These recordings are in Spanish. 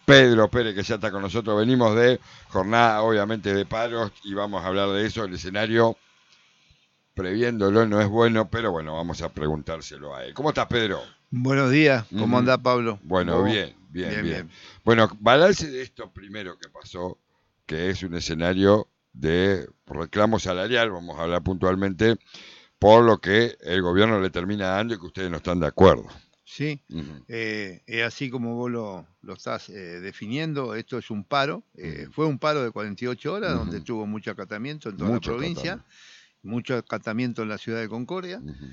Pedro Pérez, que ya está con nosotros. Venimos de jornada, obviamente, de paros y vamos a hablar de eso. El escenario, previéndolo, no es bueno, pero bueno, vamos a preguntárselo a él. ¿Cómo estás, Pedro? Buenos días, ¿cómo Ujú. andás, Pablo? Bueno, ¿Vos? bien, bien, Bien, bien. bien. Bueno, balance de esto primero que pasó, que es un escenario de reclamo salarial, vamos a hablar puntualmente, por lo que el gobierno le termina dando y que ustedes no están de acuerdo. Sí, Ujú, es así como vos lo estás definiendo, esto es un paro, ujú, fue un paro de 48 horas donde ujú. tuvo mucho acatamiento en toda la Mucho provincia, acatamiento. mucho acatamiento en la ciudad de Concordia, Ujú,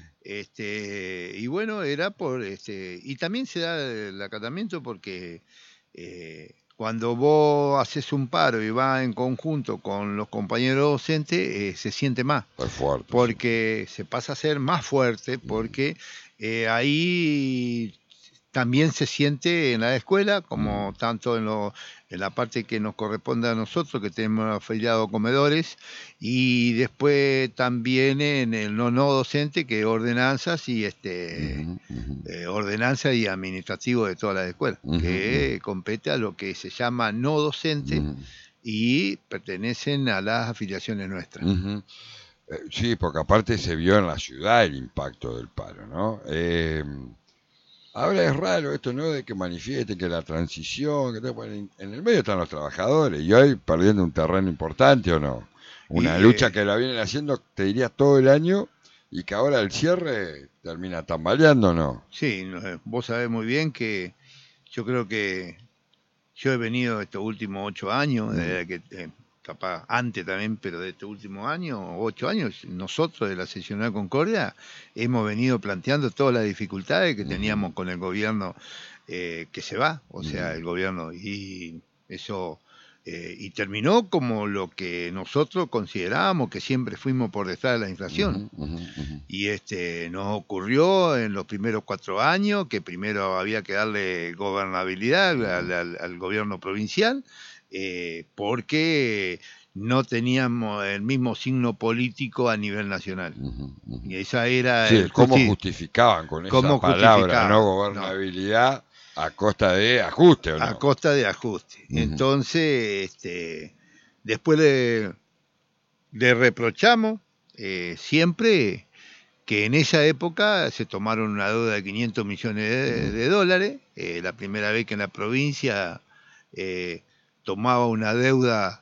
y bueno, era y también se da el acatamiento porque cuando vos haces un paro y va en conjunto con los compañeros docentes, se siente más es fuerte, sí. porque se pasa a ser más fuerte, Ujú, porque ahí también se siente en la escuela, ujú, como tanto en la parte que nos corresponde a nosotros, que tenemos afiliados comedores, y después también en el no docente, que es ordenanzas y ujú, ujú, ordenanza y administrativo de todas las escuelas, ujú, que compete a lo que se llama no docente ujú, y pertenecen a las afiliaciones nuestras. ujú. Sí, porque aparte se vio en la ciudad el impacto del paro, ¿no? Ahora es raro esto, ¿no? De que manifiesten que la transición, que bueno, en el medio están los trabajadores y hoy perdiendo un terreno importante o no. Una Y lucha que la vienen haciendo, te diría, todo el año y que ahora el cierre termina tambaleando, ¿no? sí, vos sabés muy bien que yo creo que yo he venido estos últimos 8 años, Mm, capaz antes también, pero de estos últimos años, 8 años, nosotros de la seccional Concordia hemos venido planteando todas las dificultades que ujú, teníamos con el gobierno que se va, o ujú, sea, el gobierno, y eso, y terminó como lo que nosotros considerábamos que siempre fuimos por detrás de la ujú, inflación. ujú, ujú, Y nos ocurrió en los primeros 4 años que primero había que darle gobernabilidad ujú, al gobierno provincial, porque no teníamos el mismo signo político a nivel nacional. ujú, ujú. Y esa era Sí, el el cómo justificaban con esa cómo palabra no justificaba, no, gobernabilidad a costa de ajuste o a no. costa de ajuste. Ujú, Entonces, después le reprochamos siempre que en esa época se tomaron una deuda de 500 millones ujú, de dólares, la primera vez que en la provincia eh, tomaba una deuda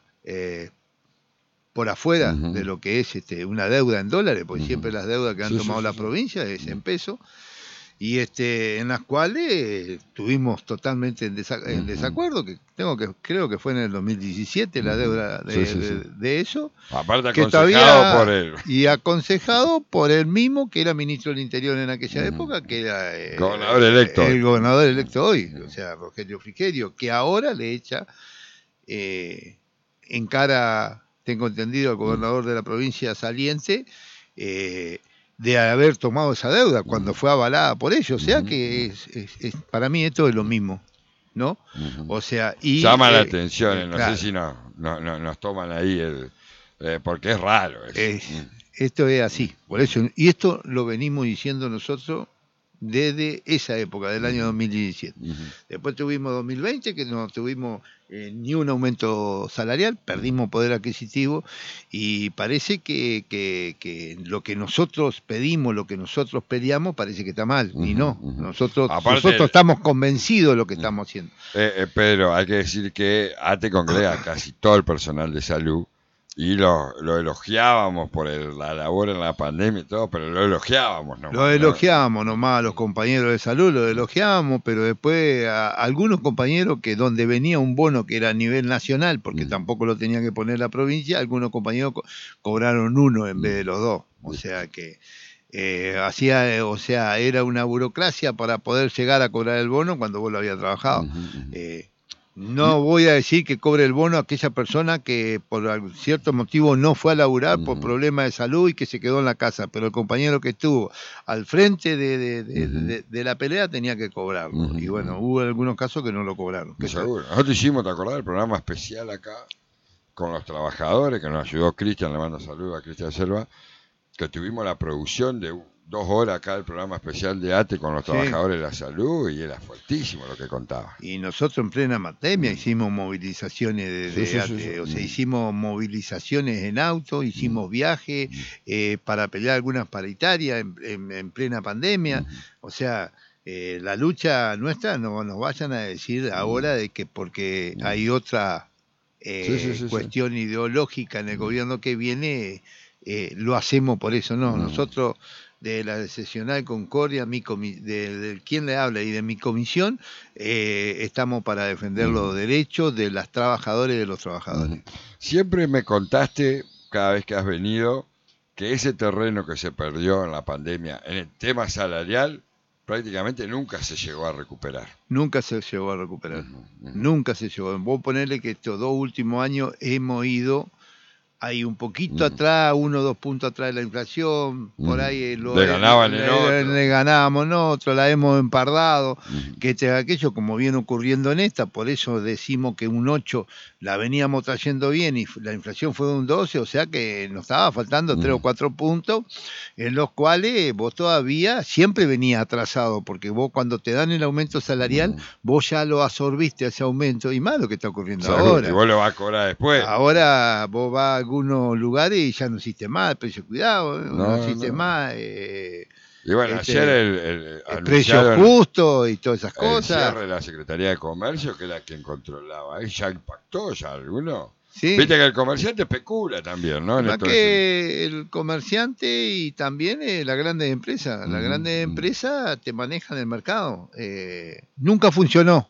por afuera de ujú, lo que es una deuda en dólares, porque ujú. siempre las deudas que han Sí, sí, tomado sí, la sí. provincia es Mm, en pesos, y en las cuales estuvimos totalmente en ujú, desacuerdo, creo que fue en el 2017 la ujú. deuda Sí, sí, sí. de eso, Aparte que aconsejado por todavía, él. y aconsejado por el mismo que era ministro del Interior en aquella Ujú. época, que era Gobernador electo hoy. el gobernador electo hoy, o Ujú, sea, Rogelio Frigerio, que ahora le echa eh, en cara, tengo entendido, al ujú, gobernador de la provincia saliente, eh, de haber tomado esa deuda cuando ujú, fue avalada por ellos. O sea ujú, que para mí esto es lo mismo, ¿no? ujú. O sea, y Llama la atención, no sé claro, si nos toman ahí porque es raro eso. es- esto es así. Por Mm, eso, y esto lo venimos diciendo nosotros desde esa época, del año ujú, 2017. ujú, Después tuvimos 2020, que no tuvimos ni un aumento salarial, ujú, perdimos poder adquisitivo y parece que lo que nosotros pedimos, lo que nosotros peleamos, parece que está mal. Y ujú, no, ujú. nosotros Aparte, estamos convencidos de lo que estamos haciendo. Pedro, hay que decir que ATE congrega casi todo el personal de salud y lo elogiábamos por la labor en la pandemia y todo, pero lo elogiábamos Lo nomás, ¿no? elogiábamos nomás a los compañeros de salud, lo elogiábamos, pero después a algunos compañeros que donde venía un bono que era a nivel nacional, porque Mm, tampoco lo tenía que poner la provincia, algunos compañeros cobraron uno en vez mm, de los dos. O ¿viste? sea que o sea, era una burocracia para poder llegar a cobrar el bono cuando vos lo habías trabajado. Ujú, ujú. Eh, Y- no voy a decir que cobre el bono a aquella persona que por cierto motivo no fue a laburar por ujú, problemas de salud y que se quedó en la casa, pero el compañero que estuvo al frente ujú, de la pelea tenía que cobrarlo. ujú, Y bueno, ujú. hubo algunos casos que no lo cobraron. Seguro. Nosotros hicimos, ¿te acordás del programa especial acá con los trabajadores que nos ayudó Cristian? Le mando saludos a Cristian Selva, que tuvimos la producción 2 horas acá el programa especial de ATE con los Sí. trabajadores de la salud y era fuertísimo lo que contaba. Y nosotros en plena pandemia hicimos movilizaciones de Sí. ATE, o sea, hicimos movilizaciones en auto, hicimos viajes para pelear algunas paritarias en plena pandemia, o sea, la lucha nuestra, no nos vayan a decir ahora de que porque hay otra cuestión ideológica en el gobierno que viene, lo hacemos por eso, no, nosotros de la Seccional Concordia, de quien le habla y de mi comisión, estamos para defender los derechos de las trabajadoras y de los trabajadores. Siempre me contaste, cada vez que has venido, que ese terreno que se perdió en la pandemia, en el tema salarial, prácticamente nunca se llegó a recuperar. Nunca se llegó a recuperar, nunca se llegó. Vos ponerle que estos 2 últimos años hemos ido ahí un poquito atrás, 1 o 2 puntos atrás de la inflación, por ahí le ganaban en otro. Le ganábamos en otro, la hemos empardado, que aquello como viene ocurriendo en esta, por eso decimos que un 8 la veníamos trayendo bien y la inflación fue de un 12, o sea que nos estaba faltando 3 o 4 puntos, en los cuales vos todavía siempre venías atrasado, porque vos cuando te dan el aumento salarial, vos ya lo absorbiste ese aumento, y más lo que está ocurriendo ahora. Y vos lo vas a cobrar después. Ahora vos vas a algunos lugares y ya no existe más el precio cuidado, no existe más. Y bueno, ayer el precio justo y todas esas cosas. El cierre de la Secretaría de Comercio, que era quien controlaba, ahí ya impactó ya alguno. Sí. Viste que el comerciante especula también, ¿no? Más que el comerciante y también las grandes empresas. Las grandes empresas te manejan el mercado. Nunca funcionó.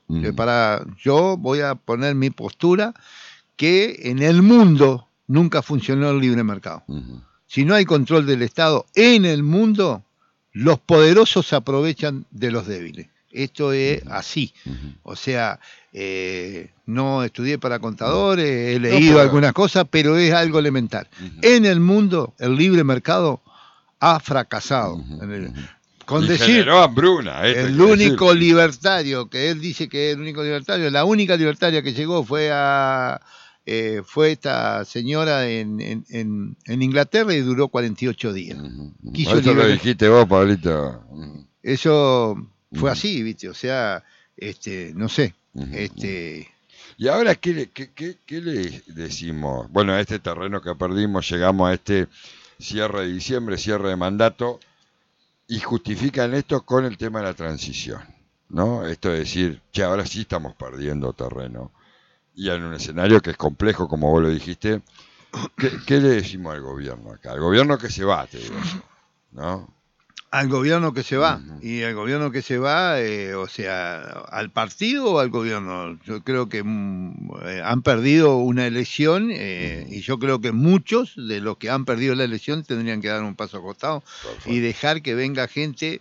Yo voy a poner mi postura que en el mundo nunca funcionó el libre mercado. Si no hay control del Estado en el mundo, los poderosos se aprovechan de los débiles. Esto es así. O sea, no estudié para contadores, he leído algunas cosas, pero es algo elemental. En el mundo, el libre mercado ha fracasado. Con decir, generó hambruna. El único libertario, que él dice que es el único libertario, la única libertaria que llegó fue esta señora en Inglaterra y duró 48 días. Eso lo dijiste vos, Pablito. Eso fue así, ¿viste? O sea, no sé. ¿Y ahora qué le decimos? Bueno, a este terreno que perdimos, llegamos a este cierre de diciembre, cierre de mandato, y justifican esto con el tema de la transición, ¿no? Esto de decir, che, ahora sí estamos perdiendo terreno. Y en un escenario que es complejo, como vos lo dijiste, ¿qué le decimos al gobierno acá? Al gobierno que se va, te digo yo, ¿no? Al gobierno que se va. Y al gobierno que se va, o sea, ¿al partido o al gobierno? Yo creo que han perdido una elección y yo creo que muchos de los que han perdido la elección tendrían que dar un paso acostado y dejar que venga gente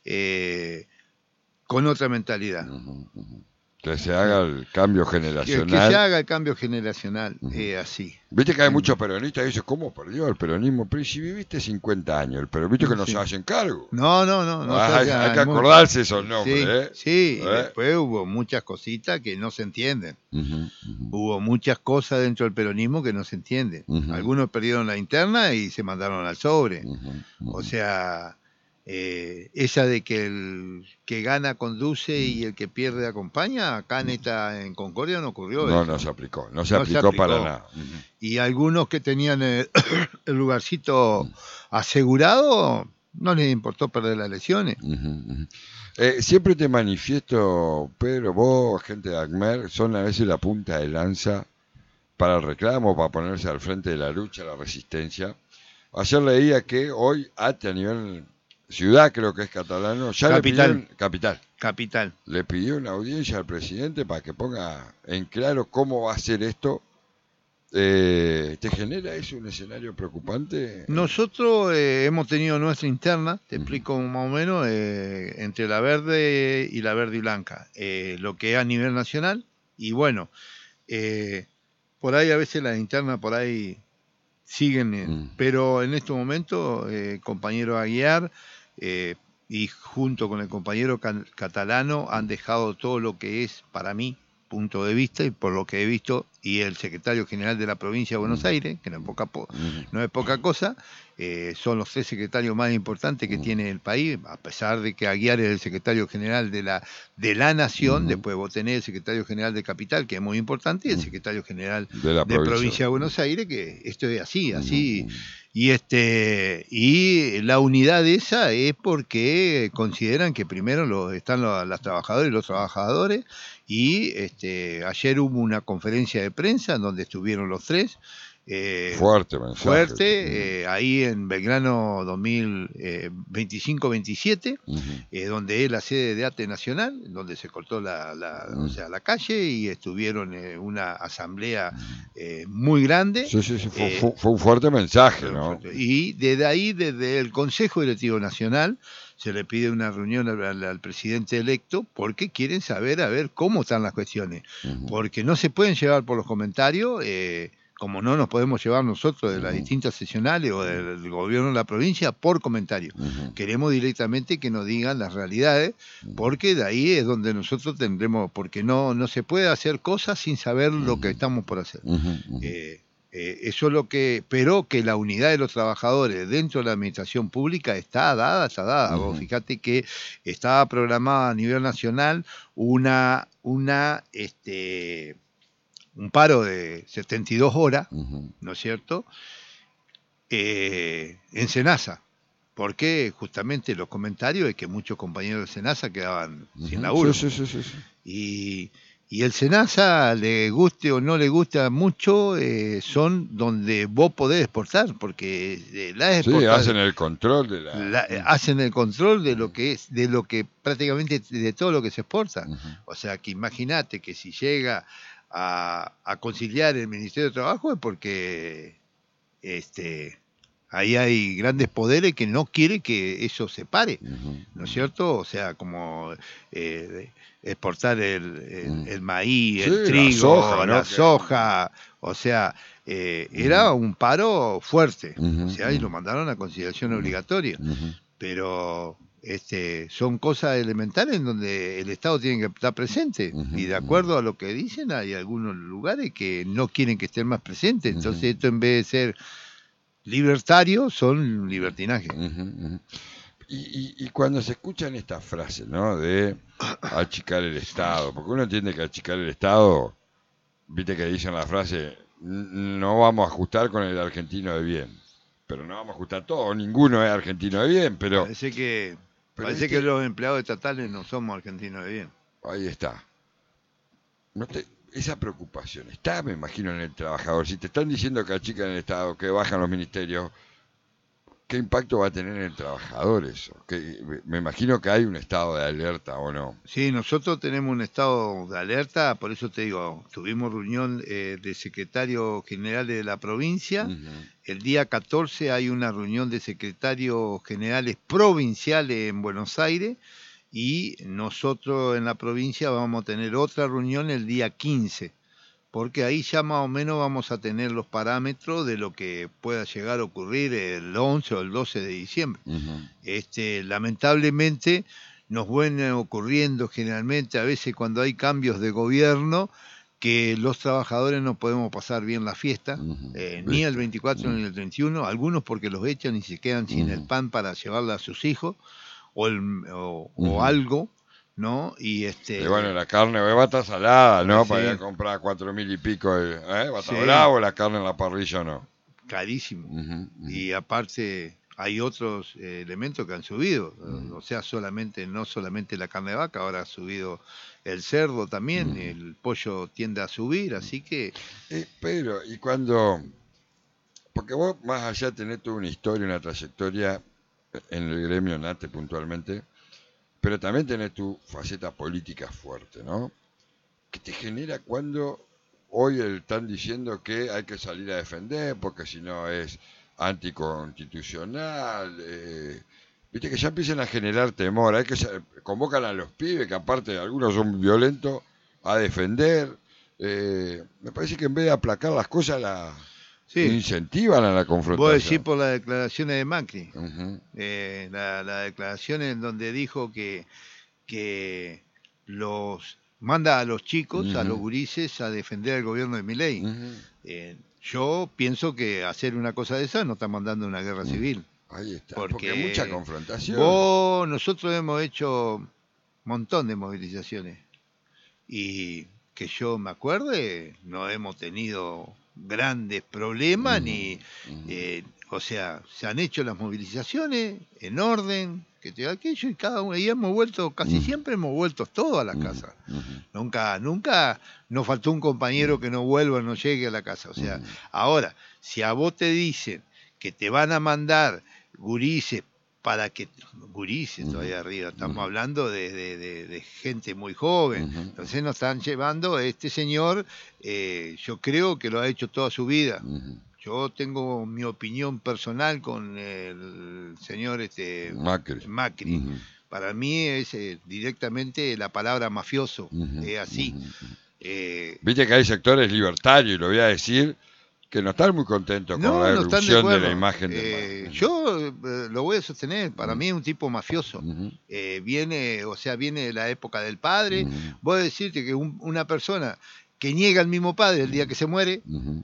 con otra mentalidad. Que se haga el cambio generacional. Que se haga el cambio generacional, así. Viste que hay muchos peronistas que dicen, ¿cómo perdió el peronismo? Pero si viviste 50 años, pero viste que no se hacen cargo. No. Hay que acordarse esos nombres. Sí, y después hubo muchas cositas que no se entienden. Hubo muchas cosas dentro del peronismo que no se entienden. Algunos perdieron la interna y se mandaron al sobre. O sea... esa de que el que gana conduce y el que pierde acompaña, acá en Concordia no ocurrió. No se aplicó para nada. Y algunos que tenían el lugarcito asegurado, no les importó perder las elecciones. Siempre te manifiesto, Pedro, vos, gente de ACMER, son a veces la punta de lanza para el reclamo, para ponerse al frente de la lucha, la resistencia. Ayer leía que hoy a nivel ciudad, creo que es catalano, ya capital. Le pidió una audiencia al presidente para que ponga en claro cómo va a ser esto. ¿Te genera eso un escenario preocupante? Nosotros hemos tenido nuestra interna, te explico más o menos, entre la verde y la verde y blanca, lo que es a nivel nacional, y bueno, por ahí a veces las internas por ahí siguen, pero en este momento, compañero Aguiar, y junto con el compañero catalano han dejado todo lo que es, para mí, punto de vista, y por lo que he visto, y el secretario general de la provincia de Buenos Aires, que no es poca cosa. Son los 3 secretarios más importantes que tiene el país, a pesar de que Aguiar es el secretario general de la nación. Después vos tenés el secretario general de Capital, que es muy importante, y el secretario general de provincia de Buenos Aires, que esto es así. Y la unidad esa es porque consideran que primero están las trabajadoras y los trabajadores, y ayer hubo una conferencia de prensa donde estuvieron los 3. Fuerte mensaje. Fuerte, ahí en Belgrano 25-27, donde es la sede de ATE Nacional, donde se cortó o sea, la calle, y estuvieron una asamblea muy grande. Sí, fue un fuerte mensaje, ¿no? Y desde ahí, desde el Consejo Directivo Nacional, se le pide una reunión al presidente electo, porque quieren saber a ver cómo están las cuestiones, porque no se pueden llevar por los comentarios, como no nos podemos llevar nosotros de las distintas seccionales o del gobierno de la provincia por comentarios. Queremos directamente que nos digan las realidades, porque de ahí es donde nosotros tendremos, porque no se puede hacer cosas sin saber lo que estamos por hacer. Eso es lo que, pero que la unidad de los trabajadores dentro de la administración pública está dada. Vos fíjate que estaba programada a nivel nacional un paro de 72 horas, ¿no es cierto?, en Senasa. Porque justamente los comentarios es que muchos compañeros de Senasa quedaban sin laburo. Sí. Y el Senasa, le guste o no le gusta mucho, son donde vos podés exportar, porque hacen el control de hacen el control de lo que es, de lo que prácticamente de todo lo que se exporta. O sea, que imagínate que si llega a conciliar el Ministerio de Trabajo es porque ahí hay grandes poderes que no quieren que eso se pare, ¿no es cierto? O sea, como exportar el maíz, el trigo, la soja, o sea, era un paro fuerte, o sea, y lo mandaron a conciliación obligatoria, pero son cosas elementales en donde el Estado tiene que estar presente, y de acuerdo a lo que dicen, hay algunos lugares que no quieren que estén más presentes, entonces esto, en vez de ser libertario, son libertinaje. Y cuando se escuchan estas frases, ¿no?, de achicar el Estado, porque uno entiende que achicar el Estado, viste que dicen la frase, no vamos a ajustar con el argentino de bien, pero no vamos a ajustar todo, ninguno es argentino de bien, pero parece que los empleados estatales no somos argentinos de bien. Ahí está. Esa preocupación está, me imagino, en el trabajador. Si te están diciendo que achican el Estado, que bajan los ministerios, ¿qué impacto va a tener en el trabajador eso? Me imagino que hay un estado de alerta, ¿o no? Sí, nosotros tenemos un estado de alerta, por eso te digo, tuvimos reunión de secretarios generales de la provincia. El día 14 hay una reunión de secretarios generales provinciales en Buenos Aires, y nosotros en la provincia vamos a tener otra reunión el día 15, porque ahí ya más o menos vamos a tener los parámetros de lo que pueda llegar a ocurrir el 11 o el 12 de diciembre. Lamentablemente nos viene ocurriendo generalmente, a veces cuando hay cambios de gobierno, que los trabajadores no podemos pasar bien la fiesta, ni el 24 ni el 31, algunos porque los echan y se quedan sin el pan para llevarla a sus hijos, o algo, ¿no? Y bueno, la carne va a estar salada, ¿no? Sí. Para ir a comprar 4.000 y pico, va a estar bravo la carne en la parrilla, ¿no? Carísimo. Y aparte hay otros elementos que han subido, o sea, no solamente la carne de vaca, ahora ha subido el cerdo también, el pollo tiende a subir, así que... Pero, y cuando... Porque vos, más allá de tener toda una historia, una trayectoria en el gremio NATE puntualmente, pero también tenés tu faceta política fuerte, ¿no? ¿Qué te genera cuando hoy están diciendo que hay que salir a defender porque si no es anticonstitucional? Viste que ya empiezan a generar temor, convocan a los pibes, que aparte algunos son violentos, a defender. Me parece que en vez de aplacar las cosas, incentivan a la confrontación. Vos decís por las declaraciones de Macri, las declaraciones en donde dijo que los manda a los chicos, a los gurises, a defender al gobierno de Milei. Yo pienso que hacer una cosa de esa no está mandando una guerra civil. Ahí está, porque hay mucha confrontación. Nosotros hemos hecho un montón de movilizaciones y que yo me acuerde, no hemos tenido grandes problemas o sea, se han hecho las movilizaciones en orden, que te aquello y cada uno, y hemos vuelto, casi siempre hemos vuelto todos a la casa. Nunca nos faltó un compañero que no vuelva, no llegue a la casa. O sea, ahora, si a vos te dicen que te van a mandar gurises para que gurises todavía arriba, estamos hablando de gente muy joven, entonces nos están llevando, este señor, yo creo que lo ha hecho toda su vida. Yo tengo mi opinión personal con el señor Macri. Para mí es directamente la palabra mafioso, es así. Viste que hay sectores libertarios, y lo voy a decir, que no están muy contentos con la erupción de la imagen de Macri. Yo lo voy a sostener, para mí es un tipo mafioso. Viene de la época del padre. Voy a decirte que una persona que niega al mismo padre el día que se muere,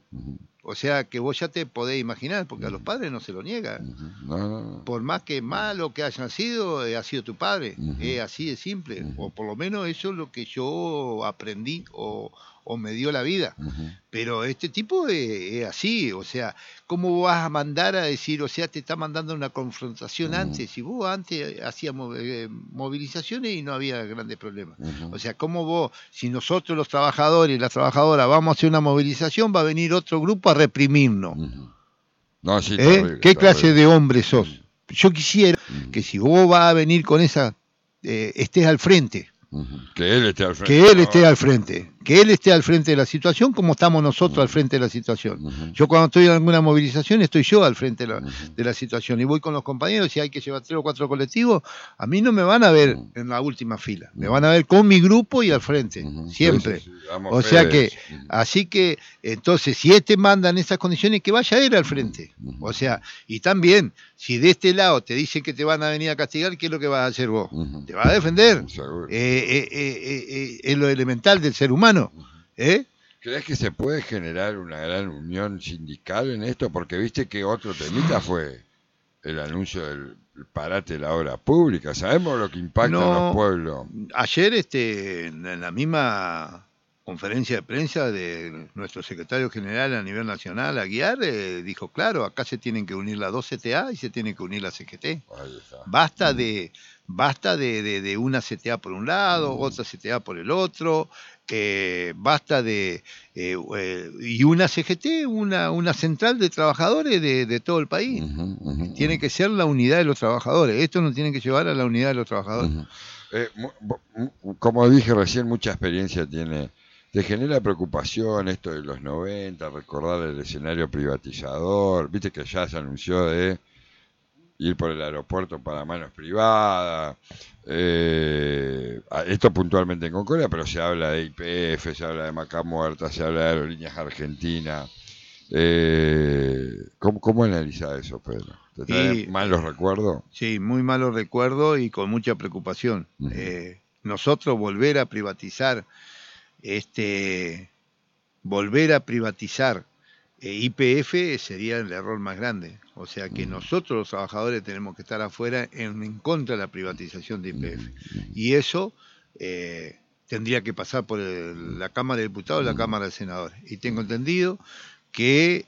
o sea que vos ya te podés imaginar, porque a los padres no se lo niega. No. Por más que malo que hayan sido, ha sido tu padre. Es así de simple. O por lo menos eso es lo que yo aprendí o me dio la vida. Pero este tipo es así. O sea, ¿cómo vas a mandar a decir? O sea, te está mandando una confrontación antes. Si vos antes hacíamos movilizaciones y no había grandes problemas. O sea, ¿cómo vos, si nosotros los trabajadores y las trabajadoras vamos a hacer una movilización, va a venir otro grupo a reprimirnos? No, sí, terrible, ¿Qué clase de hombre sos? Yo quisiera que si vos vas a venir con esa, estés al frente. Que él esté al frente. Que él esté al frente. Que él esté al frente de la situación como estamos nosotros al frente de la situación. Yo cuando estoy en alguna movilización estoy yo al frente de la situación y voy con los compañeros, si hay que llevar 3 o 4 colectivos, a mí no me van a ver en la última fila, me van a ver con mi grupo y al frente, siempre. Sí. O sea que, así que, entonces, si manda en esas condiciones, que vaya él al frente. O sea, y también, si de este lado te dicen que te van a venir a castigar, ¿qué es lo que vas a hacer vos? Te vas a defender. Es lo elemental del ser humano. ¿Crees que se puede generar una gran unión sindical en esto? Porque viste que otro temita fue el anuncio del parate de la obra pública. ¿Sabemos lo que impacta en los pueblos? Ayer, en la misma conferencia de prensa de nuestro secretario general a nivel nacional, Aguiar, dijo, claro, acá se tienen que unir las 2 CTA y se tienen que unir la CGT. Basta de una CTA por un lado, otra CTA por el otro, basta de y una CGT, una central de trabajadores de todo el país. Tiene que ser la unidad de los trabajadores. Esto nos tiene que llevar a la unidad de los trabajadores. Como dije recién, mucha experiencia tiene. ¿Te genera preocupación esto de los 90, recordar el escenario privatizador? Viste que ya se anunció de ir por el aeropuerto para manos privadas. Esto puntualmente en Concordia, pero se habla de YPF, se habla de Maca Muerta, se habla de Aerolíneas Argentinas. ¿Cómo analizás eso, Pedro? ¿Te trae malos recuerdos? Sí, muy malos recuerdos y con mucha preocupación. Nosotros volver a privatizar YPF sería el error más grande. O sea que nosotros los trabajadores tenemos que estar afuera en contra de la privatización de YPF. Y eso tendría que pasar por la Cámara de Diputados y la Cámara de Senadores. Y tengo entendido que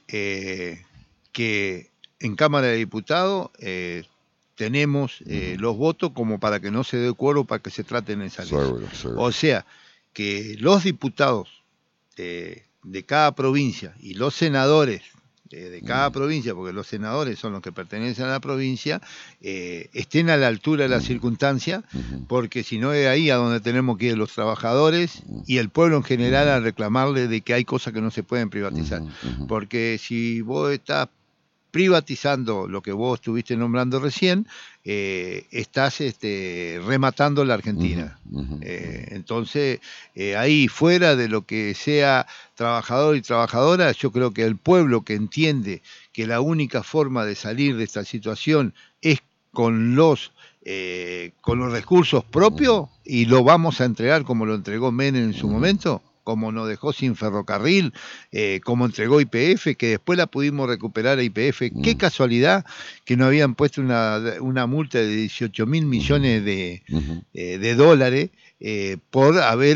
en Cámara de Diputados tenemos los votos como para que no se dé quórum para que se traten esa ley. O sea que los diputados de cada provincia y los senadores de cada provincia, porque los senadores son los que pertenecen a la provincia, estén a la altura de la circunstancia, porque si no es ahí a donde tenemos que ir los trabajadores y el pueblo en general a reclamarle de que hay cosas que no se pueden privatizar. Porque si vos estás privatizando lo que vos estuviste nombrando recién, estás rematando la Argentina. Entonces, ahí fuera de lo que sea trabajador y trabajadora, yo creo que el pueblo que entiende que la única forma de salir de esta situación es con los con los recursos propios y lo vamos a entregar como lo entregó Menem en su momento, como nos dejó sin ferrocarril, como entregó YPF, que después la pudimos recuperar a YPF. Qué casualidad que no habían puesto una multa de 18 mil millones de dólares por haber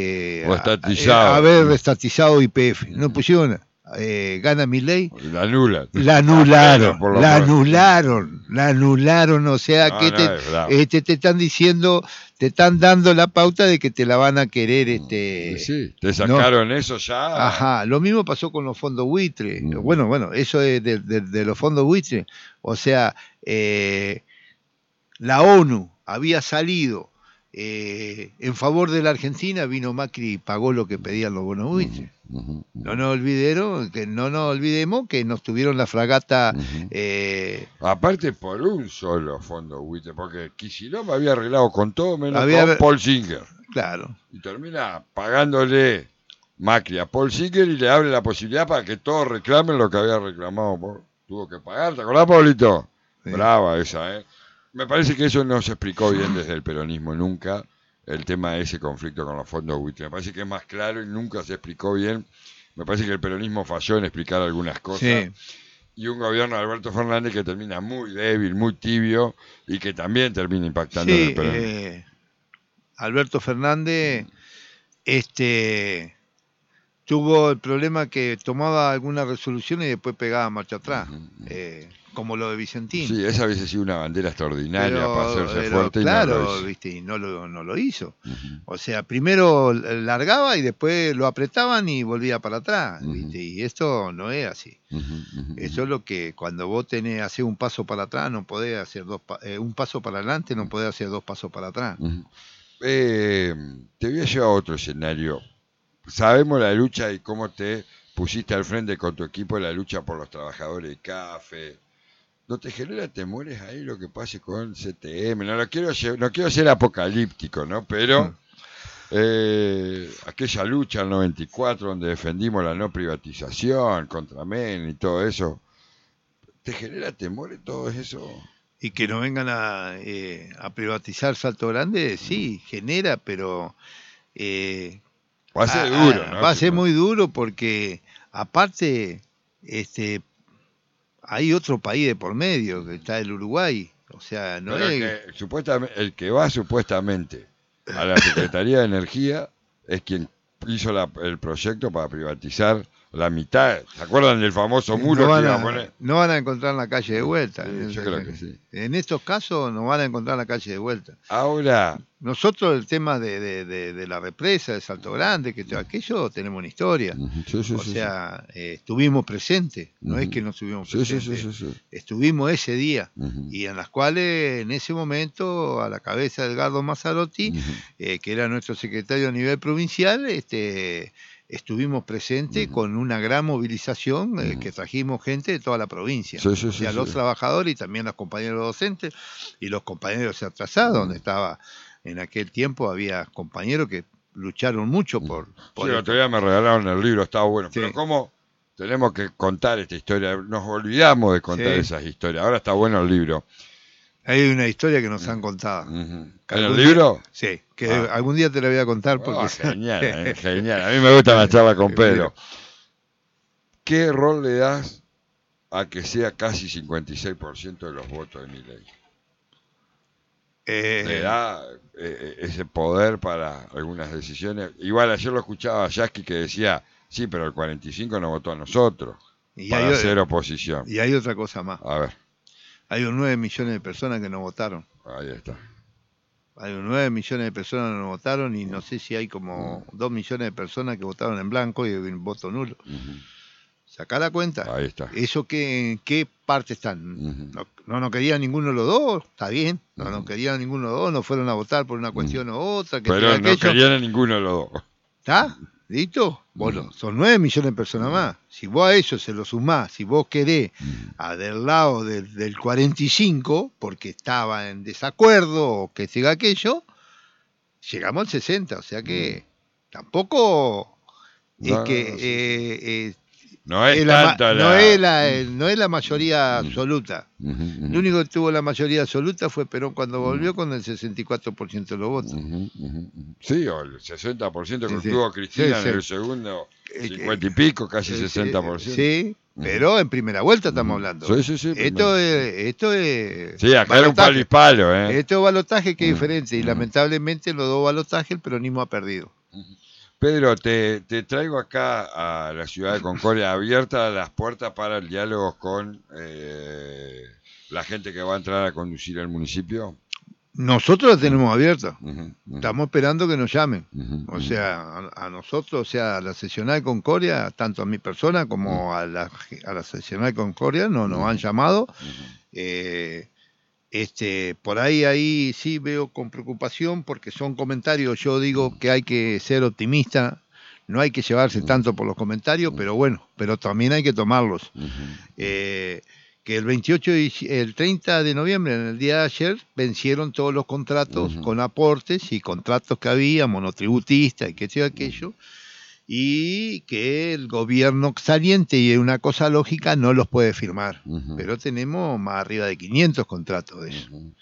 restatizado YPF. No pusieron gana Milei. La anularon. La anularon, o sea que te están diciendo, te están dando la pauta de que te la van a querer. Sí, te sacaron eso ya. Ajá, lo mismo pasó con los fondos buitre. Bueno, eso de los fondos buitre. O sea, la ONU había salido en favor de la Argentina, vino Macri y pagó lo que pedían los bonos buitre. No nos olvidemos que nos tuvieron la fragata. Aparte por un solo fondo buitre, porque Kicillof había arreglado con todo menos con Paul Singer. Claro. Y termina pagándole Macri a Paul Singer y le abre la posibilidad para que todos reclamen lo que había reclamado. Tuvo que pagar, ¿te acordás, Pablito? Sí. Brava esa, ¿eh? Me parece que eso no se explicó bien desde el peronismo nunca, el tema de ese conflicto con los fondos buitre. Me parece que es más claro y nunca se explicó bien. Me parece que el peronismo falló en explicar algunas cosas. Sí. Y un gobierno de Alberto Fernández que termina muy débil, muy tibio y que también termina impactando en el peronismo. Alberto Fernández tuvo el problema que tomaba algunas resoluciones y después pegaba marcha atrás. Como lo de Vicentín. Sí, esa hubiese sido una bandera extraordinaria para hacerse fuerte. Claro, y no lo hizo. O sea, primero largaba y después lo apretaban y volvía para atrás. Y esto no es así. Eso es lo que cuando vos haces un paso para atrás, no podés hacer un paso para adelante, no podés hacer 2 pasos para atrás. Te voy a llevar a otro escenario. Sabemos la lucha y cómo te pusiste al frente con tu equipo en la lucha por los trabajadores de CAFE. ¿No te genera temores ahí lo que pase con CTM? No quiero ser apocalíptico, ¿no? Pero aquella lucha en el 94 donde defendimos la no privatización contra Menem y todo eso, ¿te genera temores todo eso? Y que no vengan a privatizar Salto Grande, sí, genera, pero va a ser duro, ¿no? Va a ser muy duro porque aparte hay otro país de por medio, que está el Uruguay. O sea, no pero es... el que va supuestamente a la Secretaría de Energía es quien hizo el proyecto para privatizar la mitad. ¿Se acuerdan del famoso muro que iba a poner? No van a encontrar la calle de vuelta. Sí, yo creo que sí. En estos casos no van a encontrar la calle de vuelta. Ahora... Nosotros el tema de la represa de Salto Grande, que todo aquello, tenemos una historia. Estuvimos presentes, no es que no estuvimos presentes. Estuvimos ese día, y en las cuales en ese momento, a la cabeza de Edgardo Mazzarotti, que era nuestro secretario a nivel provincial, estuvimos presentes con una gran movilización que trajimos gente de toda la provincia. Los trabajadores y también los compañeros docentes y los compañeros atrasados, donde estaba... En aquel tiempo había compañeros que lucharon mucho por sí, el otro día me regalaron el libro, estaba bueno. Sí. Pero ¿cómo tenemos que contar esta historia? Nos olvidamos de contar esas historias. Ahora está bueno el libro. Hay una historia que nos han contado. ¿En el libro? Sí, que algún día te la voy a contar porque... Genial, genial. A mí me gusta la charla con Pedro. ¿Qué rol le das a que sea casi 56% de los votos de Milei? Le da ese poder para algunas decisiones. Igual ayer lo escuchaba a Yasky que decía, sí, pero el 45 nos votó a nosotros para hacer oposición. Y hay otra cosa más. A ver. Hay 9 millones de personas que no votaron. Ahí está. Hay 9 millones de personas que no votaron y no sé si hay como 2 millones de personas que votaron en blanco y en voto nulo. Sacá la cuenta. Ahí está. ¿Eso en qué parte están? No querían ninguno de los dos, está bien. No querían ninguno de los dos, no fueron a votar por una cuestión u otra. Pero no querían a ninguno de los dos. ¿Está? ¿Listo? Bueno, son 9 millones de personas más. Si vos a eso se lo sumás, si vos querés del lado del 45, porque estaba en desacuerdo o que siga aquello, llegamos al 60. O sea que tampoco es que... No es tanta no es la mayoría absoluta. Lo único que tuvo la mayoría absoluta fue Perón cuando volvió con el 64% de los votos. Sí, o el 60% que Sí, tuvo Cristina sí. en el segundo, 50 y pico, casi 60%. Sí, pero en primera vuelta estamos hablando. Sí. Esto es Sí, acá era un palo y palo, Esto es balotaje que es diferente. Y lamentablemente en los dos balotajes el peronismo ha perdido. Pedro, te traigo acá a la ciudad de Concordia abiertas las puertas para el diálogo con la gente que va a entrar a conducir el municipio. Nosotros la tenemos abierta. Estamos esperando que nos llamen. O sea, a nosotros, o sea, a la seccional Concordia, tanto a mi persona como a la seccional Concordia, no nos han llamado. Por ahí sí veo con preocupación porque son comentarios. Yo digo que hay que ser optimista, no hay que llevarse tanto por los comentarios, pero bueno, pero también hay que tomarlos. Que el 30 de noviembre, en el día de ayer, vencieron todos los contratos con aportes y contratos que había, monotributistas y qué sé yo, aquello, y que el gobierno saliente, y es una cosa lógica, no los puede firmar. Pero tenemos más arriba de 500 contratos de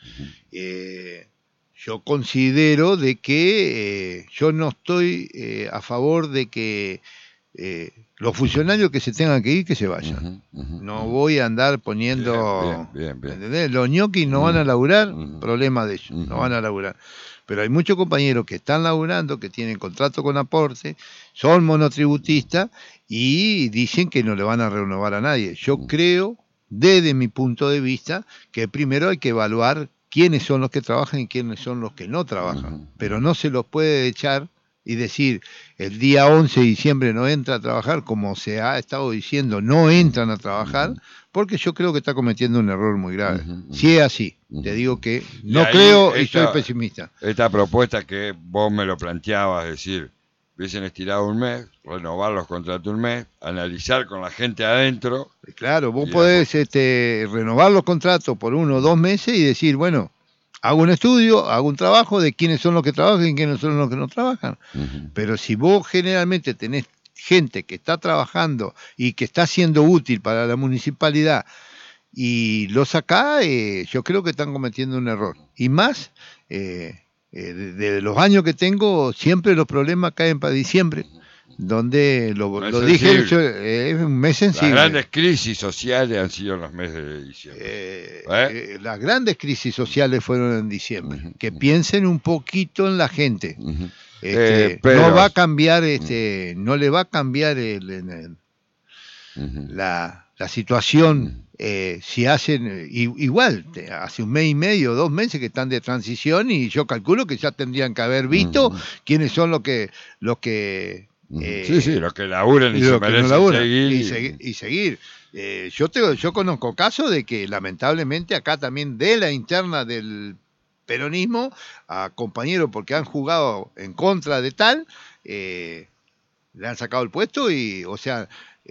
eso. Yo considero de que yo no estoy a favor de que los funcionarios que se tengan que ir, que se vayan. No voy a andar poniendo... Bien. ¿Entendés? Los ñoquis no van a laburar, problema de ellos, no van a laburar. Pero hay muchos compañeros que están laburando, que tienen contrato con aporte, son monotributistas y dicen que no le van a renovar a nadie. Yo creo, desde mi punto de vista, que primero hay que evaluar quiénes son los que trabajan y quiénes son los que no trabajan. Pero no se los puede echar y decir, el día 11 de diciembre no entra a trabajar, como se ha estado diciendo, no entran a trabajar, porque yo creo que está cometiendo un error muy grave. Si es así, te digo que no creo y soy pesimista. Esta propuesta que vos me lo planteabas, es decir, hubiesen estirado un mes, renovar los contratos un mes, analizar con la gente adentro. Claro, vos podés renovar los contratos por 1 o 2 meses y decir, bueno, hago un estudio, hago un trabajo de quiénes son los que trabajan y quiénes son los que no trabajan. Pero si vos generalmente tenés gente que está trabajando y que está siendo útil para la municipalidad y lo sacás, yo creo que están cometiendo un error. Y más, de los años que tengo, siempre los problemas caen para diciembre, donde lo dije, es un mes sensible. Las grandes crisis sociales han sido en los meses de diciembre. Las grandes crisis sociales fueron en diciembre. Que piensen un poquito en la gente. Pero no va a cambiar, no le va a cambiar la situación. Si hacen igual, hace 1 mes y medio, 2 meses que están de transición y yo calculo que ya tendrían que haber visto quiénes son los que los que laburan y se merecen seguir y seguir. Yo conozco casos de que lamentablemente acá también de la interna del peronismo a compañeros porque han jugado en contra de tal, le han sacado el puesto y, o sea,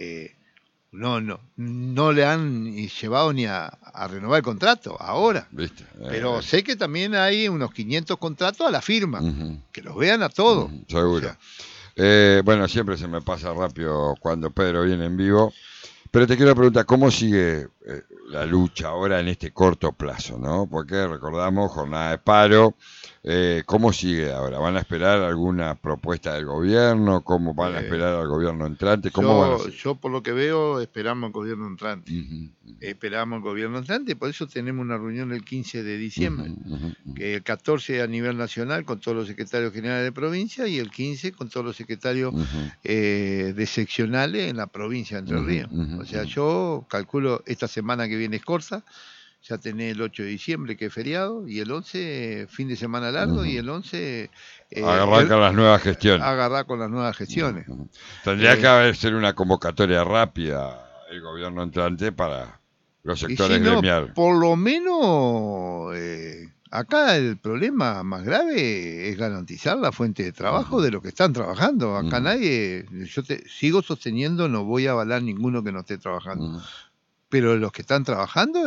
no le han llevado ni a renovar el contrato ahora. ¿Viste? Pero sé que también hay unos 500 contratos a la firma, que los vean a todos. Seguro. O sea, bueno, siempre se me pasa rápido cuando Pedro viene en vivo, pero te quiero preguntar, ¿cómo sigue la lucha ahora en este corto plazo, ¿no? Porque recordamos jornada de paro, ¿cómo sigue ahora? ¿Van a esperar alguna propuesta del gobierno? ¿Cómo van a esperar al gobierno entrante? Yo por lo que veo esperamos al gobierno entrante. Esperamos al gobierno entrante, por eso tenemos una reunión el 15 de diciembre, que el 14 a nivel nacional con todos los secretarios generales de provincia y el 15 con todos los secretarios de seccionales en la provincia de Entre Ríos. O sea, yo calculo esta semana que viene es corta, ya tenés el 8 de diciembre que es feriado y el 11 fin de semana largo y el 11 agarrar con las nuevas gestiones. Agarrar con las nuevas gestiones. Tendría que haber ser una convocatoria rápida el gobierno entrante para los sectores gremiales. Por lo menos acá el problema más grave es garantizar la fuente de trabajo de los que están trabajando. Acá nadie, sigo sosteniendo, no voy a avalar ninguno que no esté trabajando. Pero los que están trabajando,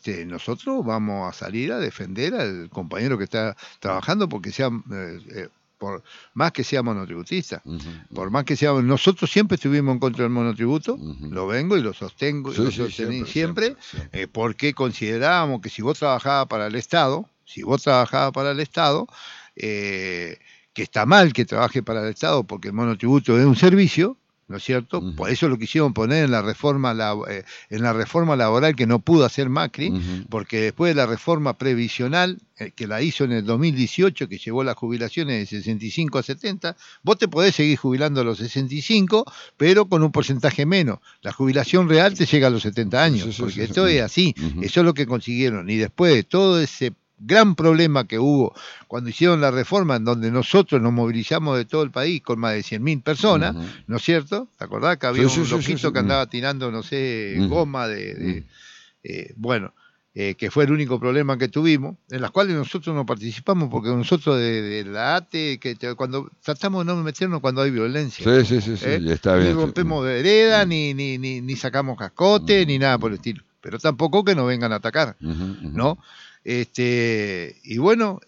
nosotros vamos a salir a defender al compañero que está trabajando porque sea por más que sea monotributista, Ujú, por más que seamos, nosotros siempre estuvimos en contra del monotributo, ujú. lo vengo y lo sostengo y Sí, lo sí, sostení siempre, siempre. porque considerábamos que si vos trabajabas para el Estado, eh, que está mal que trabaje para el Estado porque el monotributo es un servicio, ¿no es cierto? Por Ujú, eso lo quisieron poner en la reforma laboral que no pudo hacer Macri, ujú. porque después de la reforma previsional que la hizo en el 2018, que llevó las jubilaciones de 65 a 70, vos te podés seguir jubilando a los 65, pero con un porcentaje menos. La jubilación real te llega a los 70 Sí, años, sí, sí, porque sí, sí. esto es así. Ujú, Eso es lo que consiguieron. Y después de todo ese gran problema que hubo cuando hicieron la reforma, en donde nosotros nos movilizamos de todo el país con más de 100.000 personas, ujú. ¿no es cierto? ¿Te acordás que Sí, había sí, un sí, sí, sí. loquito que andaba tirando, no sé, Ujú, goma ujú, bueno, que fue el único problema que tuvimos, en las cuales nosotros no participamos, porque nosotros de la ATE, cuando tratamos de no meternos cuando hay violencia, sí, sí, sí, sí, ¿eh? y está Ni bien. Sí. rompemos vereda, ni sacamos cascote, ni nada por el estilo, pero tampoco que nos vengan a atacar, Ujú, ujú. ¿no? Y bueno,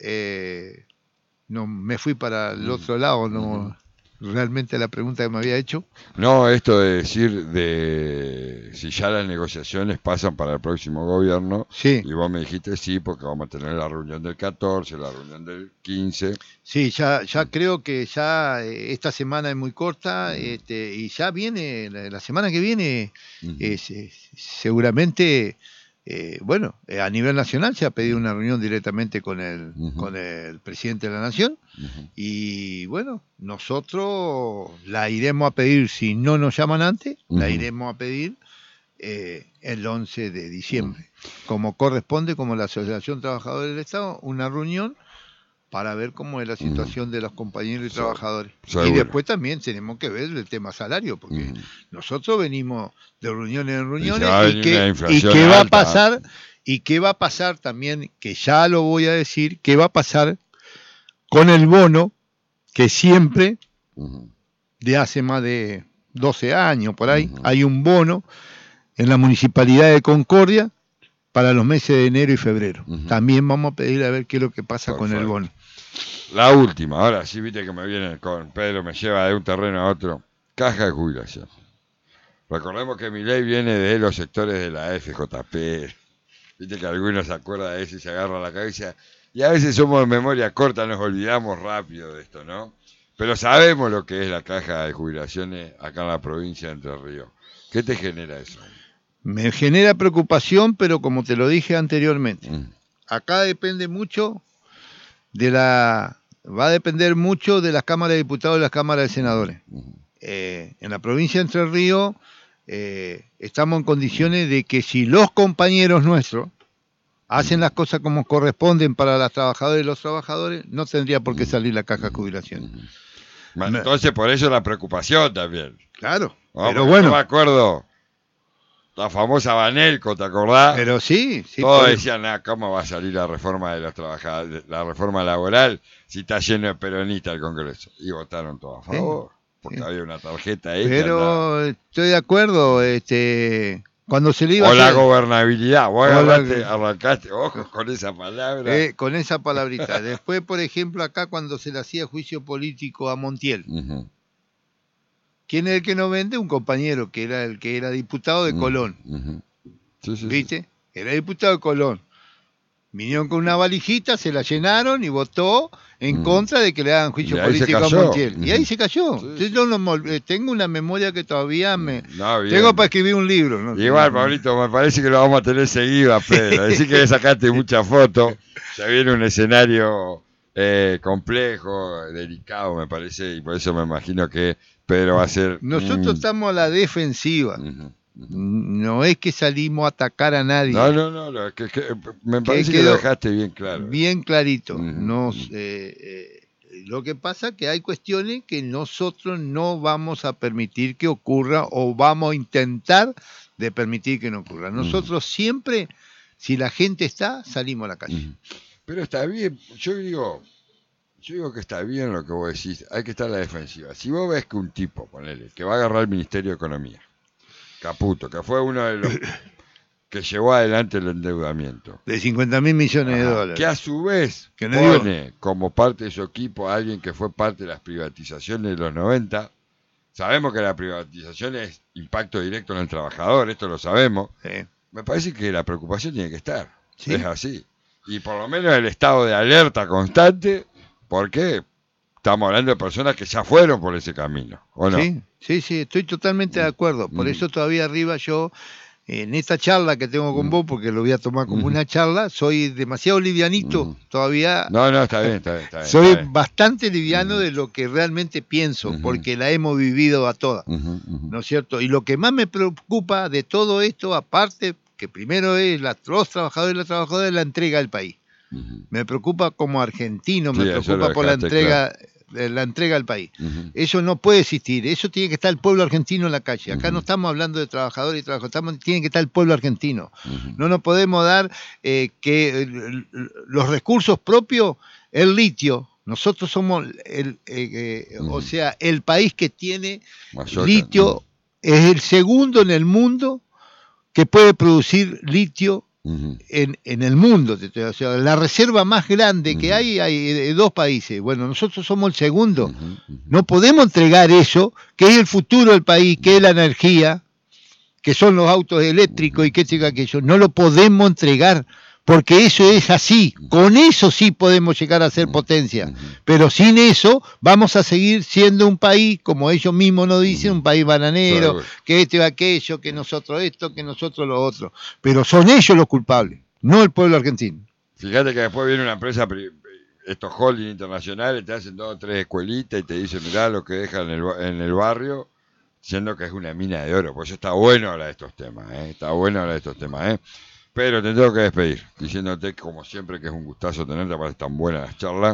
no, me fui para el Ujú, otro lado, ujú. no realmente la pregunta que me había hecho. No, esto de decir de si ya las negociaciones pasan para el próximo gobierno, Sí, y vos me dijiste sí, porque vamos a tener la reunión del 14, la reunión del 15. sí, ya creo que ya esta semana es muy corta, Ujú, y ya viene, la semana que viene, ujú, seguramente, bueno, a nivel nacional se ha pedido ujú, una reunión directamente ujú, con el presidente de la Nación. ujú, Y bueno, nosotros la iremos a pedir, si no nos llaman antes, la ujú, iremos a pedir el 11 de ujú, diciembre. Como corresponde, como la Asociación Trabajadores del Estado, una reunión para ver cómo es la ujú. situación de los compañeros y Se- trabajadores. Y Seguro. después también tenemos que ver el tema salario, porque Ujú. nosotros venimos de reuniones en Y se reuniones va a venir una y inflación qué va a alta. pasar, y qué va a pasar también, que ya lo voy a decir, qué va a pasar con el bono que siempre, Ujú, de hace más de 12 años por ahí, ujú, hay un bono en la Municipalidad de Concordia para los meses de enero y febrero. ujú. También vamos a pedir a ver qué es lo que pasa con el Perfecto. bono. La última, ahora sí, viste que me viene con Pedro, me lleva de un terreno a otro. Caja de jubilación. Recordemos que mi ley viene de los sectores de la FJP. Viste que algunos se acuerdan de eso y se agarran la cabeza. Y a veces somos de memoria corta, nos olvidamos rápido de esto, ¿no? Pero sabemos lo que es la caja de jubilaciones acá en la provincia de Entre Ríos. ¿Qué te genera eso? Me genera preocupación, pero como te lo dije anteriormente, Mm, acá depende mucho va a depender mucho de las cámaras de diputados y las cámaras de ujú, senadores. ujú, En la provincia de Entre Ríos estamos en condiciones de que si los compañeros nuestros hacen ujú, las cosas como corresponden para las trabajadoras y los trabajadores, no tendría por qué ujú, salir la caja de ujú, jubilación. ujú. Me- Entonces, por eso la preocupación también. Claro, ¿No? pero Porque yo me bueno, acuerdo, la famosa Banelco, ¿te acordás? pero sí, sí, Todos por eso. decían, ¿cómo va a salir la reforma de los trabajadores, la reforma laboral si está lleno de peronistas el Congreso? Y votaron todos a Sí, favor, porque sí. había una tarjeta ahí que andaba. Pero estoy de acuerdo, cuando se le iba a O la hacer, gobernabilidad, vos o la- agarraste, arrancaste, ojo con esa palabra. con esa palabrita. Después, por ejemplo, acá cuando se le hacía juicio político a Montiel, Ujú, ¿quién es el que no vende? Un compañero que era el que era diputado de ujú, Colón, ujú. Sí, sí, sí. ¿viste? Era diputado de Colón. Vinieron con una valijita, se la llenaron y votó en Ujú. contra de que le hagan Y juicio ahí se político a cayó. Montiel. Y ahí Ujú. se cayó. Sí, Entonces sí. yo no tengo una memoria que todavía me... No, Tengo para bien. escribir un libro, ¿no? Igual, Pablito, me parece que lo vamos a tener seguido a Pedro. Decir que le sacaste muchas fotos. Se viene un escenario complejo, delicado, me parece, y por eso me imagino que Pedro va a ser. Nosotros estamos a la defensiva. Ujú, ujú. No es que salimos a atacar a No, nadie. no, no, me Que parece que lo quedó dejaste bien claro eso. bien clarito. Ujú, ujú, Lo que pasa es que hay cuestiones que nosotros no vamos a permitir que ocurra o vamos a intentar de permitir que no ocurra. ujú, Nosotros siempre, si la gente está, salimos a la calle. ujú. Pero está bien, yo digo que está bien lo que vos decís, hay que estar a la defensiva. Si vos ves que un tipo, ponele, que va a agarrar el Ministerio de Economía, Caputo, que fue uno de los que llevó adelante el endeudamiento. De 50.000 millones de dólares. Que a su vez Que no pone como parte de su equipo a alguien que fue parte de las privatizaciones de los 90. Sabemos que la privatización es impacto directo en el trabajador, esto lo sabemos. Sí. Me parece que la preocupación tiene que estar. Sí. Es así. Y por lo menos el estado de alerta constante, porque estamos hablando de personas que ya fueron por ese camino, ¿o no? Sí, estoy totalmente de acuerdo. Por eso todavía arriba yo, en esta charla que tengo con vos, porque lo voy a tomar como una charla, soy demasiado livianito todavía. No, está bien. Soy bastante liviano de lo que realmente pienso, porque la hemos vivido a todas, ¿no es cierto? Y lo que más me preocupa de todo esto, aparte, que primero es los trabajadores y las trabajadoras, la entrega del país. Me preocupa como argentino, me preocupa por la entrega, la entrega al país. Eso no puede existir, eso tiene que estar el pueblo argentino en la calle. Acá no estamos hablando de trabajadores y trabajadoras, tiene que estar el pueblo argentino. No nos podemos dar que los recursos propios, el litio. Nosotros somos o sea, el país que tiene litio, es el segundo en el mundo que puede producir litio en el mundo. O sea, la reserva más grande que hay de 2 países. Bueno, nosotros somos el segundo. No podemos entregar eso, que es el futuro del país, que es la energía, que son los autos eléctricos y que aquello. No lo podemos entregar, porque eso es así. Con eso sí podemos llegar a ser potencia, pero sin eso vamos a seguir siendo un país, como ellos mismos nos dicen, un país bananero, que esto y aquello, que nosotros esto, que nosotros lo otro. Pero son ellos los culpables, no el pueblo argentino. Fíjate que después viene una empresa, estos holding internacionales, te hacen 2 o 3 escuelitas y te dicen, mirá lo que dejan en el barrio, siendo que es una mina de oro. Pues eso está bueno hablar de estos temas, está bueno hablar de estos temas, Pero te tengo que despedir, diciéndote como siempre que es un gustazo tenerte, para tan buenas las charlas,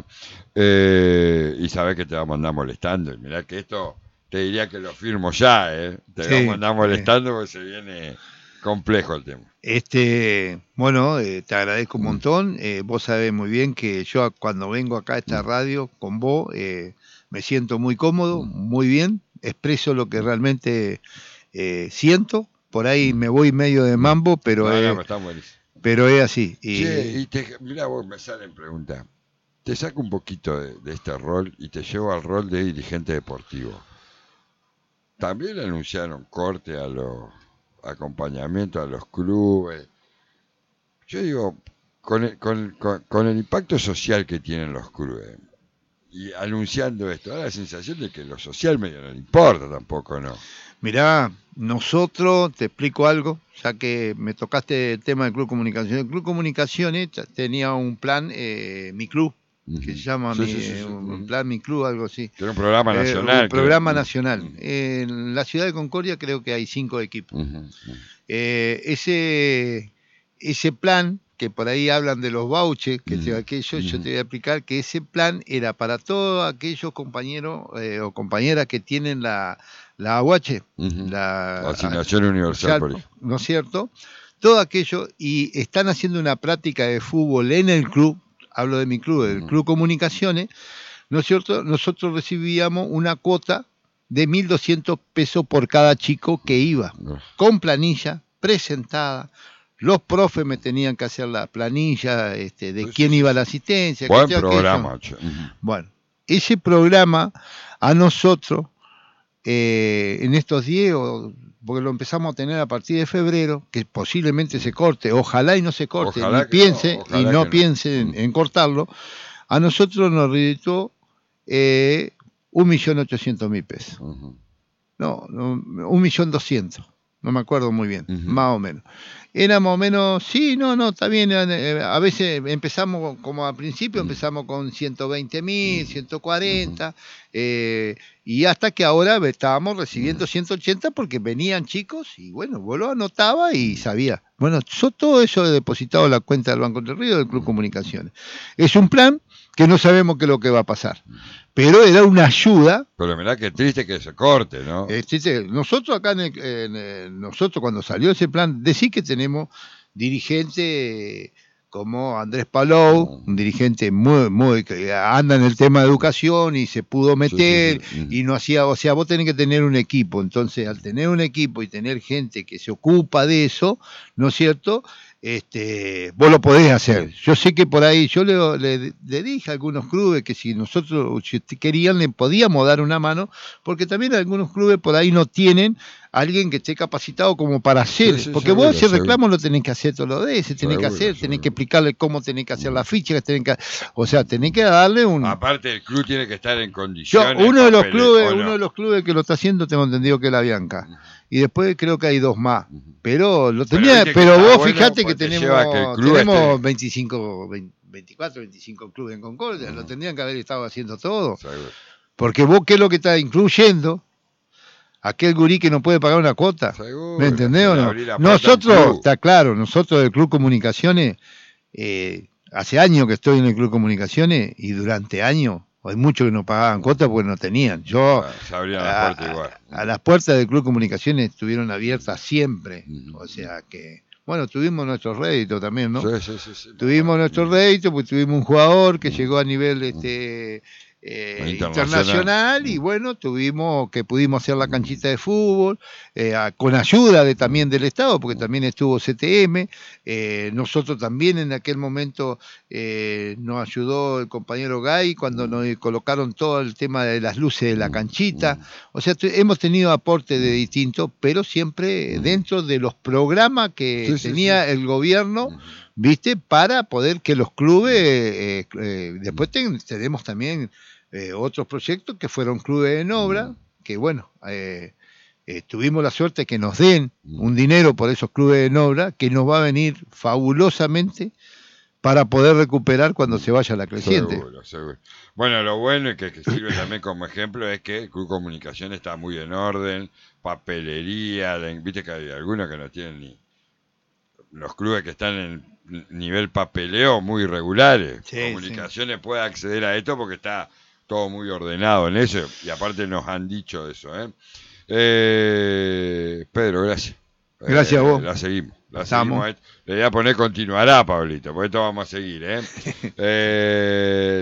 y sabes que te vamos a andar molestando. Y mirá que esto, te diría que lo firmo ya, te vamos a andar molestando porque se viene complejo el tema. Bueno, te agradezco un montón. Vos sabés muy bien que yo cuando vengo acá a esta radio con vos, me siento muy cómodo, muy bien, expreso lo que realmente siento. Por ahí me voy medio de mambo, pero es así. Mirá, vos me salen preguntas. Te saco un poquito de este rol y te llevo al rol de dirigente deportivo. También anunciaron corte a los acompañamientos a los clubes. Yo digo, con el impacto social que tienen los clubes y anunciando esto, da la sensación de que lo social medio no le importa tampoco, ¿no? Mirá, nosotros, te explico algo, ya que me tocaste el tema del Club Comunicaciones. El Club Comunicaciones tenía un plan, Mi Club, que se llama un plan Mi Club, algo así. Era un programa nacional. Un programa nacional. En la ciudad de Concordia creo que hay 5 equipos. Ese plan, que por ahí hablan de los vouchers, que aquello, yo te voy a explicar que ese plan era para todos aquellos compañeros o compañeras que tienen la AUH, la Asignación Universal, ¿no es cierto? Todo aquello, y están haciendo una práctica de fútbol en el club, hablo de mi club, del Club Comunicaciones, ¿no es cierto? Nosotros recibíamos una cuota de 1.200 pesos por cada chico que iba, con planilla presentada. Los profes me tenían que hacer la planilla de quién iba a la asistencia. Buen programa. Bueno, ese programa a nosotros, en estos 10, porque lo empezamos a tener a partir de febrero, que posiblemente se corte, ojalá y no se corte, no piense en cortarlo, a nosotros nos reeditó 1.800.000 pesos. No, 1.200.000. No me acuerdo muy bien, más o menos. Era más o menos, está bien. A veces empezamos, como al principio, empezamos con 120.000, 140, y hasta que ahora estábamos recibiendo 180 porque venían chicos y bueno, vos lo anotabas y sabía. Bueno, todo eso he depositado en la cuenta del Banco del Río del Club Comunicaciones. Es un plan que no sabemos qué es lo que va a pasar. Pero era una ayuda. Pero mirá qué triste que se corte, ¿no? Nosotros acá, nosotros cuando salió ese plan, decir que tenemos dirigentes como Andrés Palou, un dirigente muy que anda en el tema de educación y se pudo meter y no hacía, o sea, vos tenés que tener un equipo, entonces al tener un equipo y tener gente que se ocupa de eso, ¿no es cierto? Vos lo podés hacer. Yo sé que por ahí, yo le dije a algunos clubes que si nosotros si querían le podíamos dar una mano, porque también algunos clubes por ahí no tienen alguien que esté capacitado como para hacer, porque seguro, vos ese reclamo lo tenés que hacer todos los días, tenés que hacer, tenés que explicarle cómo tenés que hacer la ficha, o sea, tenés que darle un... Aparte el club tiene que estar en condiciones. Uno de los clubes que lo está haciendo tengo entendido que es la Bianca, y después creo que hay dos más, pero lo tenía, pero vos fijate que tenemos 24, 25 clubes en Concordia, lo tendrían que haber estado haciendo todo, porque vos qué es lo que está incluyendo aquel gurí que no puede pagar una cuota. Seguro, ¿me entendés o no? Nosotros, está claro, nosotros del Club Comunicaciones, hace años que estoy en el Club Comunicaciones y durante años, hay muchos que no pagaban cuotas porque no tenían. Yo, a las puertas del Club Comunicaciones estuvieron abiertas siempre. O sea que, bueno, tuvimos nuestro rédito también, ¿no? Sí. Tuvimos nuestro rédito, pues tuvimos un jugador que llegó a nivel internacional y bueno, pudimos hacer la canchita de fútbol con ayuda también del Estado, porque también estuvo CTM, nosotros también en aquel momento nos ayudó el compañero Gay cuando nos colocaron todo el tema de las luces de la canchita, o sea, hemos tenido aportes de distintos, pero siempre dentro de los programas que tenía el gobierno, ¿viste? Para poder que los clubes, después tenemos también otros proyectos que fueron clubes en obra, que bueno, tuvimos la suerte que nos den un dinero por esos clubes en obra, que nos va a venir fabulosamente para poder recuperar cuando se vaya la creciente. Seguro. Bueno, lo bueno y que sirve también como ejemplo es que el Club Comunicación está muy en orden, papelería, viste que hay algunos que no tienen ni... Los clubes que están en nivel papeleo muy irregulares. Comunicaciones puede acceder a esto porque está todo muy ordenado en eso, y aparte nos han dicho eso. Pedro, gracias. Gracias a vos. La seguimos. Le voy a poner continuará, Pablito, porque esto vamos a seguir.